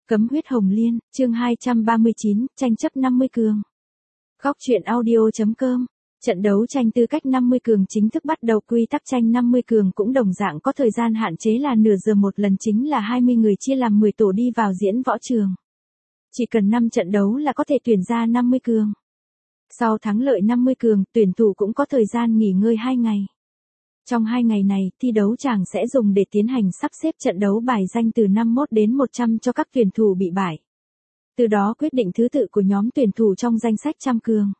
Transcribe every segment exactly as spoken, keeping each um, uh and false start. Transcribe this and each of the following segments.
Cấm huyết hồng liên, chương hai trăm ba mươi chín, tranh chấp năm mươi cường. Góc truyện audio.com. Trận đấu tranh tư cách năm mươi cường chính thức bắt đầu. Quy tắc tranh năm mươi cường cũng đồng dạng có thời gian hạn chế là nửa giờ một lần, chính là hai mươi người chia làm mười tổ đi vào diễn võ trường. Chỉ cần năm trận đấu là có thể tuyển ra năm mươi cường. Sau thắng lợi năm mươi cường, tuyển thủ cũng có thời gian nghỉ ngơi hai ngày. Trong hai ngày này, thi đấu chàng sẽ dùng để tiến hành sắp xếp trận đấu bài danh từ năm mươi mốt đến một trăm cho các tuyển thủ bị bại. Từ đó quyết định thứ tự của nhóm tuyển thủ trong danh sách trăm cường.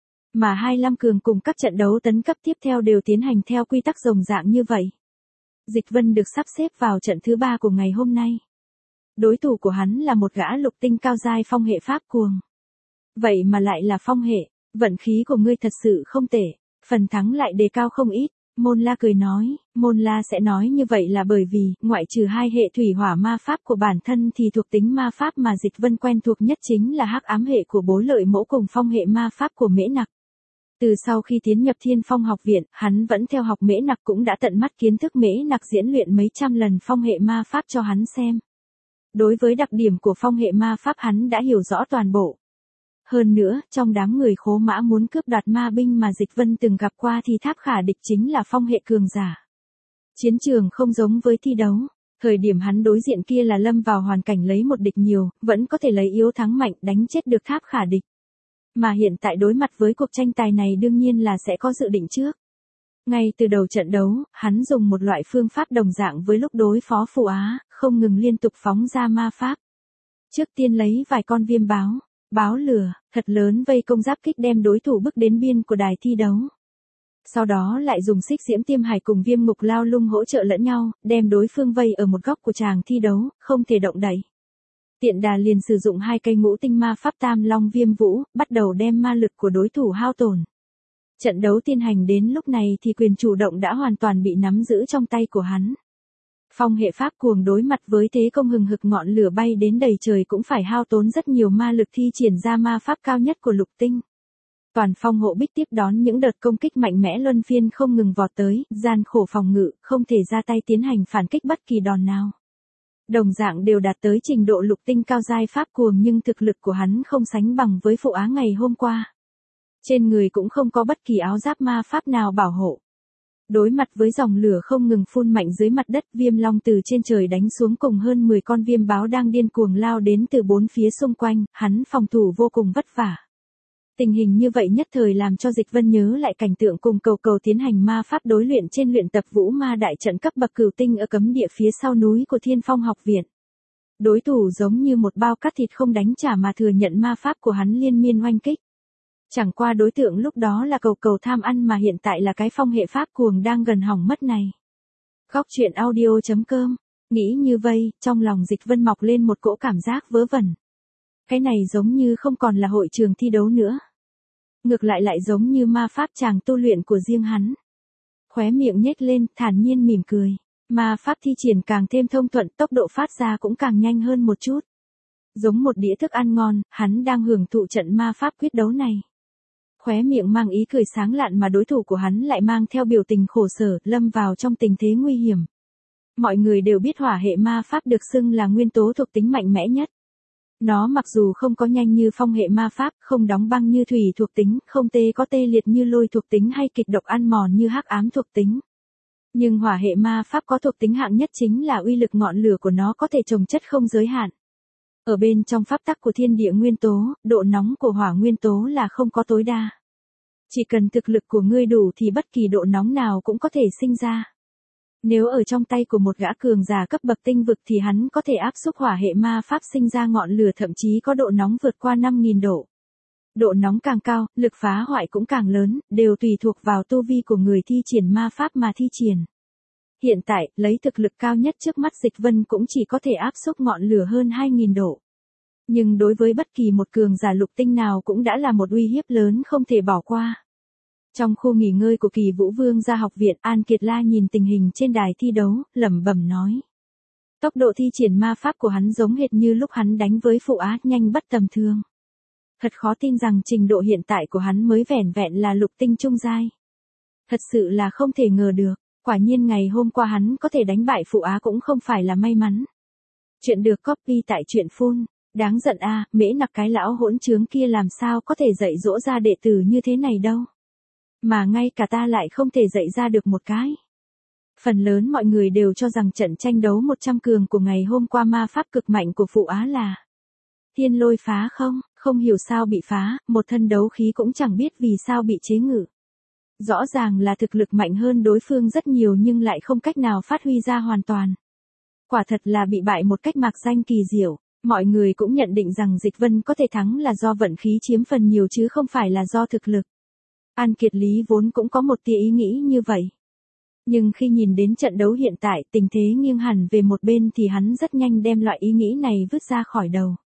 Mà hai mươi lăm cường cùng các trận đấu tấn cấp tiếp theo đều tiến hành theo quy tắc rồng dạng như vậy. Dịch Vân được sắp xếp vào trận thứ ba của ngày hôm nay. Đối thủ của hắn là một gã lục tinh cao giai phong hệ pháp cuồng. Vậy mà lại là phong hệ, vận khí của ngươi thật sự không tệ, phần thắng lại đề cao không ít. Môn La cười nói, Môn La sẽ nói như vậy là bởi vì, ngoại trừ hai hệ thủy hỏa ma pháp của bản thân thì thuộc tính ma pháp mà Dịch Vân quen thuộc nhất chính là hắc ám hệ của Bối Lợi Mẫu cùng phong hệ ma pháp của Mễ Nặc. Từ sau khi tiến nhập Thiên Phong học viện, hắn vẫn theo học Mễ Nặc, cũng đã tận mắt kiến thức Mễ Nặc diễn luyện mấy trăm lần phong hệ ma pháp cho hắn xem. Đối với đặc điểm của phong hệ ma pháp hắn đã hiểu rõ toàn bộ. Hơn nữa, trong đám người Khố Mã muốn cướp đoạt ma binh mà Dịch Vân từng gặp qua thì Tháp Khả Địch chính là phong hệ cường giả. Chiến trường không giống với thi đấu, thời điểm hắn đối diện kia là lâm vào hoàn cảnh lấy một địch nhiều, vẫn có thể lấy yếu thắng mạnh, đánh chết được Tháp Khả Địch. Mà hiện tại đối mặt với cuộc tranh tài này đương nhiên là sẽ có dự định trước. Ngay từ đầu trận đấu, hắn dùng một loại phương pháp đồng dạng với lúc đối phó Phù Á, không ngừng liên tục phóng ra ma pháp. Trước tiên lấy vài con viêm báo, báo lửa, thật lớn vây công giáp kích đem đối thủ bước đến biên của đài thi đấu. Sau đó lại dùng xích diễm tiêm hải cùng viêm ngục lao lung hỗ trợ lẫn nhau, đem đối phương vây ở một góc của tràng thi đấu, không thể động đậy. Tiện đà liền sử dụng hai cây ngũ tinh ma pháp tam long viêm vũ, bắt đầu đem ma lực của đối thủ hao tổn. Trận đấu tiến hành đến lúc này thì quyền chủ động đã hoàn toàn bị nắm giữ trong tay của hắn. Phong hệ pháp cuồng đối mặt với thế công hừng hực ngọn lửa bay đến đầy trời cũng phải hao tốn rất nhiều ma lực thi triển ra ma pháp cao nhất của lục tinh. Toàn phong hộ bích tiếp đón những đợt công kích mạnh mẽ luân phiên không ngừng vọt tới, gian khổ phòng ngự, không thể ra tay tiến hành phản kích bất kỳ đòn nào. Đồng dạng đều đạt tới trình độ lục tinh cao giai pháp cuồng, nhưng thực lực của hắn không sánh bằng với Phụ Á ngày hôm qua. Trên người cũng không có bất kỳ áo giáp ma pháp nào bảo hộ. Đối mặt với dòng lửa không ngừng phun mạnh dưới mặt đất, viêm long từ trên trời đánh xuống cùng hơn mười con viêm báo đang điên cuồng lao đến từ bốn phía xung quanh, hắn phòng thủ vô cùng vất vả. Tình hình như vậy nhất thời làm cho Dịch Vân nhớ lại cảnh tượng cùng cầu cầu tiến hành ma pháp đối luyện trên luyện tập vũ ma đại trận cấp bậc cửu tinh ở cấm địa phía sau núi của Thiên Phong học viện. Đối thủ giống như một bao cắt thịt không đánh trả mà thừa nhận ma pháp của hắn liên miên oanh kích. Chẳng qua đối tượng lúc đó là cầu cầu tham ăn mà hiện tại là cái phong hệ pháp cuồng đang gần hỏng mất này. Góc truyện audio.com. Nghĩ như vây, trong lòng Dịch Vân mọc lên một cỗ cảm giác vớ vẩn. Cái này giống như không còn là hội trường thi đấu nữa. Ngược lại lại giống như ma pháp chàng tu luyện của riêng hắn. Khóe miệng nhếch lên, thản nhiên mỉm cười. Ma pháp thi triển càng thêm thông thuận, tốc độ phát ra cũng càng nhanh hơn một chút. Giống một đĩa thức ăn ngon, hắn đang hưởng thụ trận ma pháp quyết đấu này. Khóe miệng mang ý cười sáng lạn mà đối thủ của hắn lại mang theo biểu tình khổ sở, lâm vào trong tình thế nguy hiểm. Mọi người đều biết hỏa hệ ma pháp được xưng là nguyên tố thuộc tính mạnh mẽ nhất. Nó mặc dù không có nhanh như phong hệ ma pháp, không đóng băng như thủy thuộc tính, không tê có tê liệt như lôi thuộc tính hay kịch độc ăn mòn như hắc ám thuộc tính. Nhưng hỏa hệ ma pháp có thuộc tính hạng nhất chính là uy lực ngọn lửa của nó có thể chồng chất không giới hạn. Ở bên trong pháp tắc của thiên địa nguyên tố, độ nóng của hỏa nguyên tố là không có tối đa. Chỉ cần thực lực của ngươi đủ thì bất kỳ độ nóng nào cũng có thể sinh ra. Nếu ở trong tay của một gã cường giả cấp bậc tinh vực thì hắn có thể áp xúc hỏa hệ ma pháp sinh ra ngọn lửa thậm chí có độ nóng vượt qua năm nghìn độ. Độ nóng càng cao, lực phá hoại cũng càng lớn, đều tùy thuộc vào tu vi của người thi triển ma pháp mà thi triển. Hiện tại, lấy thực lực cao nhất trước mắt Dịch Vân cũng chỉ có thể áp xúc ngọn lửa hơn hai nghìn độ. Nhưng đối với bất kỳ một cường giả lục tinh nào cũng đã là một uy hiếp lớn không thể bỏ qua. Trong khu nghỉ ngơi của Kỳ Vũ Vương gia học viện, An Kiệt La nhìn tình hình trên đài thi đấu, lẩm bẩm nói. Tốc độ thi triển ma pháp của hắn giống hệt như lúc hắn đánh với Phụ Á, nhanh bất tầm thường. Thật khó tin rằng trình độ hiện tại của hắn mới vẻn vẹn là lục tinh trung giai. Thật sự là không thể ngờ được, quả nhiên ngày hôm qua hắn có thể đánh bại Phụ Á cũng không phải là may mắn. Chuyện được copy tại truyện phun. Đáng giận a, Mễ Nặc cái lão hỗn trướng kia làm sao có thể dạy dỗ ra đệ tử như thế này đâu. Mà ngay cả ta lại không thể dạy ra được một cái. Phần lớn mọi người đều cho rằng trận tranh đấu một trăm cường của ngày hôm qua ma pháp cực mạnh của Phụ Á là thiên lôi phá không, không hiểu sao bị phá, một thân đấu khí cũng chẳng biết vì sao bị chế ngự. Rõ ràng là thực lực mạnh hơn đối phương rất nhiều nhưng lại không cách nào phát huy ra hoàn toàn. Quả thật là bị bại một cách mạc danh kỳ diệu, mọi người cũng nhận định rằng Dịch Vân có thể thắng là do vận khí chiếm phần nhiều chứ không phải là do thực lực. An Kiệt Lý vốn cũng có một tia ý nghĩ như vậy. Nhưng khi nhìn đến trận đấu hiện tại tình thế nghiêng hẳn về một bên thì hắn rất nhanh đem loại ý nghĩ này vứt ra khỏi đầu.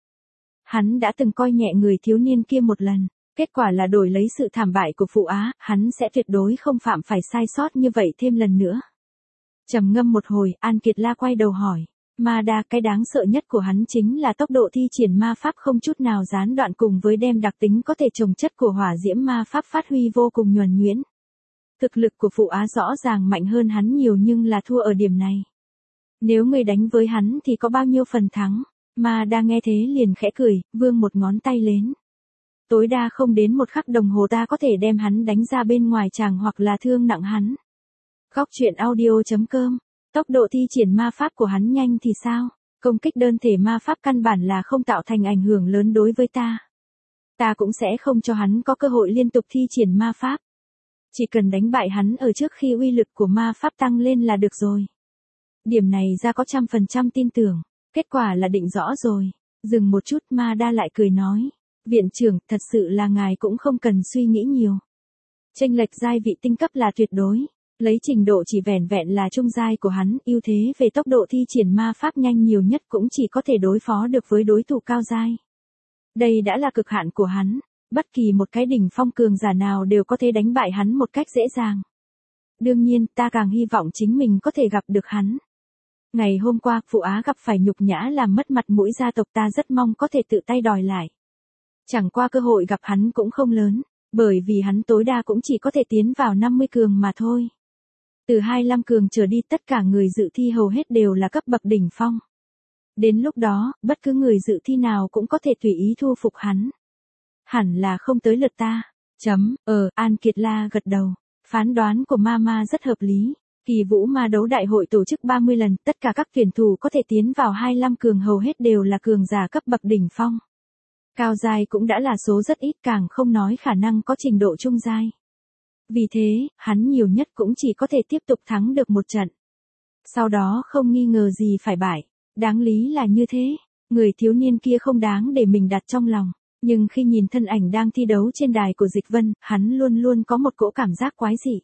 Hắn đã từng coi nhẹ người thiếu niên kia một lần, kết quả là đổi lấy sự thảm bại của Phụ Á, hắn sẽ tuyệt đối không phạm phải sai sót như vậy thêm lần nữa. Trầm ngâm một hồi, An Kiệt La quay đầu hỏi, Ma Đa, cái đáng sợ nhất của hắn chính là tốc độ thi triển ma pháp không chút nào gián đoạn cùng với đem đặc tính có thể trồng chất của hỏa diễm ma pháp phát huy vô cùng nhuần nhuyễn. Thực lực của Phụ Á rõ ràng mạnh hơn hắn nhiều nhưng là thua ở điểm này. Nếu người đánh với hắn thì có bao nhiêu phần thắng? Ma Đa nghe thế liền khẽ cười, vươn một ngón tay lên. Tối đa không đến một khắc đồng hồ ta có thể đem hắn đánh ra bên ngoài tràng hoặc là thương nặng hắn. Góc truyện audio chấm com. Tốc độ thi triển ma pháp của hắn nhanh thì sao? Công kích đơn thể ma pháp căn bản là không tạo thành ảnh hưởng lớn đối với ta. Ta cũng sẽ không cho hắn có cơ hội liên tục thi triển ma pháp. Chỉ cần đánh bại hắn ở trước khi uy lực của ma pháp tăng lên là được rồi. Điểm này ra có trăm phần trăm tin tưởng. Kết quả là định rõ rồi. Dừng một chút, Ma Đa lại cười nói. Viện trưởng, thật sự là ngài cũng không cần suy nghĩ nhiều. Chênh lệch giai vị tinh cấp là tuyệt đối. Lấy trình độ chỉ vẻn vẹn là trung giai của hắn, ưu thế về tốc độ thi triển ma pháp nhanh nhiều nhất cũng chỉ có thể đối phó được với đối thủ cao giai. Đây đã là cực hạn của hắn. Bất kỳ một cái đỉnh phong cường giả nào đều có thể đánh bại hắn một cách dễ dàng. Đương nhiên, ta càng hy vọng chính mình có thể gặp được hắn. Ngày hôm qua, Phụ Á gặp phải nhục nhã làm mất mặt mũi gia tộc, ta rất mong có thể tự tay đòi lại. Chẳng qua cơ hội gặp hắn cũng không lớn, bởi vì hắn tối đa cũng chỉ có thể tiến vào năm mươi cường mà thôi. Từ hai mươi lăm cường trở đi tất cả người dự thi hầu hết đều là cấp bậc đỉnh phong. Đến lúc đó, bất cứ người dự thi nào cũng có thể tùy ý thu phục hắn. Hẳn là không tới lượt ta. Chấm, ờ, An Kiệt La gật đầu. Phán đoán của Mama rất hợp lý. Kỳ Vũ Ma đấu đại hội tổ chức ba mươi lần, tất cả các tuyển thủ có thể tiến vào hai mươi lăm cường hầu hết đều là cường giả cấp bậc đỉnh phong. Cao giai cũng đã là số rất ít, càng không nói khả năng có trình độ trung giai. Vì thế, hắn nhiều nhất cũng chỉ có thể tiếp tục thắng được một trận. Sau đó không nghi ngờ gì phải bại. Đáng lý là như thế. Người thiếu niên kia không đáng để mình đặt trong lòng. Nhưng khi nhìn thân ảnh đang thi đấu trên đài của Dịch Vân, hắn luôn luôn có một cỗ cảm giác quái dị.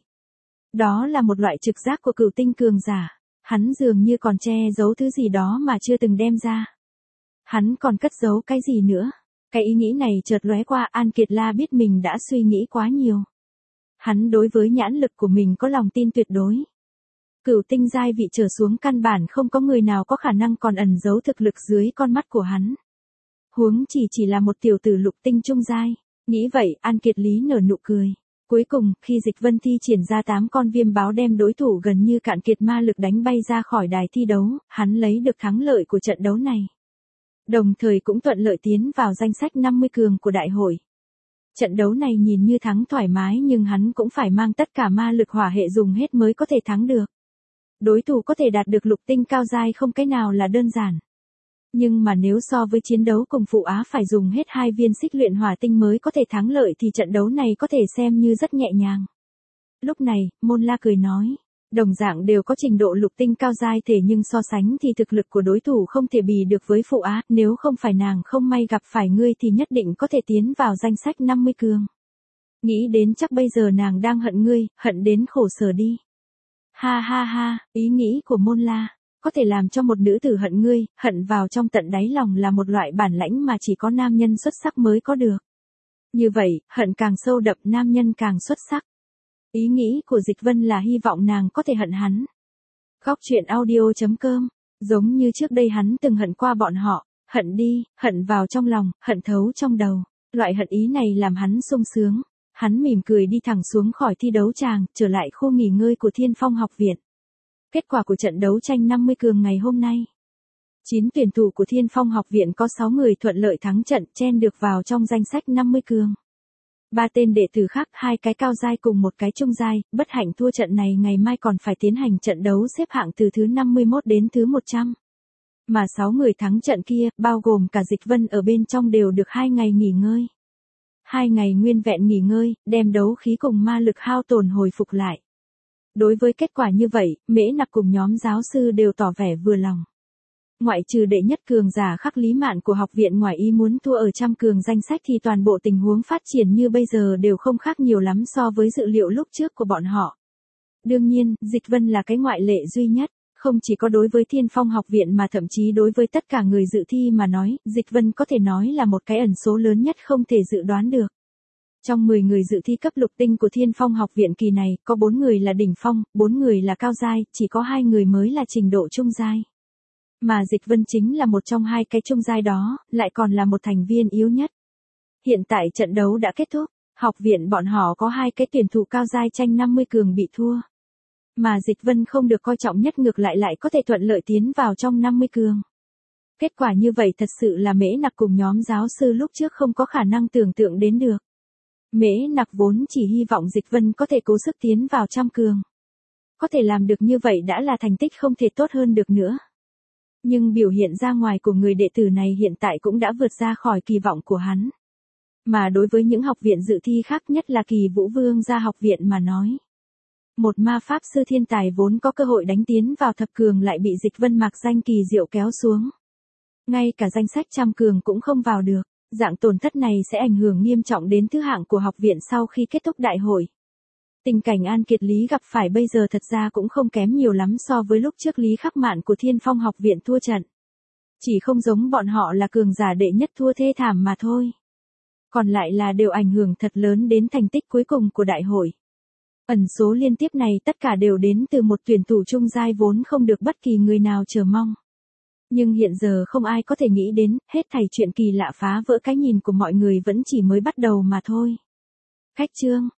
Đó là một loại trực giác của cửu tinh cường giả. Hắn dường như còn che giấu thứ gì đó mà chưa từng đem ra. Hắn còn cất giấu cái gì nữa? Cái ý nghĩ này chợt lóe qua, An Kiệt La biết mình đã suy nghĩ quá nhiều. Hắn đối với nhãn lực của mình có lòng tin tuyệt đối. Cửu tinh giai vị trở xuống căn bản không có người nào có khả năng còn ẩn giấu thực lực dưới con mắt của hắn. Huống chỉ chỉ là một tiểu tử lục tinh trung giai. Nghĩ vậy, An Kiệt Lý nở nụ cười. Cuối cùng, khi Dịch Vân thi triển ra tám con viêm báo đem đối thủ gần như cạn kiệt ma lực đánh bay ra khỏi đài thi đấu, hắn lấy được thắng lợi của trận đấu này. Đồng thời cũng thuận lợi tiến vào danh sách năm mươi cường của đại hội. Trận đấu này nhìn như thắng thoải mái nhưng hắn cũng phải mang tất cả ma lực hỏa hệ dùng hết mới có thể thắng được. Đối thủ có thể đạt được lục tinh cao giai không cái nào là đơn giản. Nhưng mà nếu so với chiến đấu cùng Phụ Á phải dùng hết hai viên xích luyện hỏa tinh mới có thể thắng lợi thì trận đấu này có thể xem như rất nhẹ nhàng. Lúc này, Môn La cười nói, đồng dạng đều có trình độ lục tinh cao giai thể nhưng so sánh thì thực lực của đối thủ không thể bì được với Phụ Á, nếu không phải nàng không may gặp phải ngươi thì nhất định có thể tiến vào danh sách năm mươi cường. Nghĩ đến chắc bây giờ nàng đang hận ngươi, hận đến khổ sở đi. Ha ha ha, ý nghĩ của Môn La. Có thể làm cho một nữ tử hận ngươi, hận vào trong tận đáy lòng là một loại bản lãnh mà chỉ có nam nhân xuất sắc mới có được. Như vậy, hận càng sâu đậm nam nhân càng xuất sắc. Ý nghĩ của Dịch Vân là hy vọng nàng có thể hận hắn. Góc truyện audio chấm com. Giống như trước đây hắn từng hận qua bọn họ, hận đi, hận vào trong lòng, hận thấu trong đầu. Loại hận ý này làm hắn sung sướng. Hắn mỉm cười đi thẳng xuống khỏi thi đấu tràng, trở lại khu nghỉ ngơi của Thiên Phong học viện. Kết quả của trận đấu tranh năm mươi cường ngày hôm nay. chín tuyển thủ của Thiên Phong học viện có sáu người thuận lợi thắng trận, chen được vào trong danh sách năm mươi cường. Ba tên đệ tử khác, hai cái cao giai cùng một cái trung giai, bất hạnh thua trận này, ngày mai còn phải tiến hành trận đấu xếp hạng từ thứ năm mươi mốt đến thứ một trăm. Mà sáu người thắng trận kia, bao gồm cả Dịch Vân ở bên trong, đều được hai ngày nghỉ ngơi. Hai ngày nguyên vẹn nghỉ ngơi, đem đấu khí cùng ma lực hao tổn hồi phục lại. Đối với kết quả như vậy, Mễ Nặc cùng nhóm giáo sư đều tỏ vẻ vừa lòng. Ngoại trừ đệ nhất cường giả Khắc Lý Mạn của học viện ngoài ý muốn thua ở trăm cường danh sách thì toàn bộ tình huống phát triển như bây giờ đều không khác nhiều lắm so với dự liệu lúc trước của bọn họ. Đương nhiên, Dịch Vân là cái ngoại lệ duy nhất, không chỉ có đối với Thiên Phong học viện mà thậm chí đối với tất cả người dự thi mà nói, Dịch Vân có thể nói là một cái ẩn số lớn nhất không thể dự đoán được. Trong mười người dự thi cấp lục tinh của Thiên Phong học viện kỳ này, có bốn người là đỉnh phong, bốn người là cao giai, chỉ có hai người mới là trình độ trung giai. Mà Dịch Vân chính là một trong hai cái trung giai đó, lại còn là một thành viên yếu nhất. Hiện tại trận đấu đã kết thúc, học viện bọn họ có hai cái tuyển thủ cao giai tranh năm mươi cường bị thua. Mà Dịch Vân không được coi trọng nhất, ngược lại lại có thể thuận lợi tiến vào trong năm mươi cường. Kết quả như vậy thật sự là Mễ Nặc cùng nhóm giáo sư lúc trước không có khả năng tưởng tượng đến được. Mễ Nặc vốn chỉ hy vọng Dịch Vân có thể cố sức tiến vào trăm cường. Có thể làm được như vậy đã là thành tích không thể tốt hơn được nữa. Nhưng biểu hiện ra ngoài của người đệ tử này hiện tại cũng đã vượt ra khỏi kỳ vọng của hắn. Mà đối với những học viện dự thi khác, nhất là Kỳ Vũ Vương gia học viện mà nói, một ma pháp sư thiên tài vốn có cơ hội đánh tiến vào thập cường lại bị Dịch Vân mặc danh kỳ diệu kéo xuống. Ngay cả danh sách trăm cường cũng không vào được, dạng tổn thất này sẽ ảnh hưởng nghiêm trọng đến thứ hạng của học viện sau khi kết thúc đại hội. Tình cảnh An Kiệt Lý gặp phải bây giờ thật ra cũng không kém nhiều lắm so với lúc trước Lý Khắc Mạn của Thiên Phong học viện thua trận. Chỉ không giống bọn họ là cường giả đệ nhất thua thê thảm mà thôi. Còn lại là đều ảnh hưởng thật lớn đến thành tích cuối cùng của đại hội. Ẩn số liên tiếp này tất cả đều đến từ một tuyển thủ trung giai vốn không được bất kỳ người nào chờ mong. Nhưng hiện giờ không ai có thể nghĩ đến, hết thảy chuyện kỳ lạ phá vỡ cái nhìn của mọi người vẫn chỉ mới bắt đầu mà thôi. Khách chương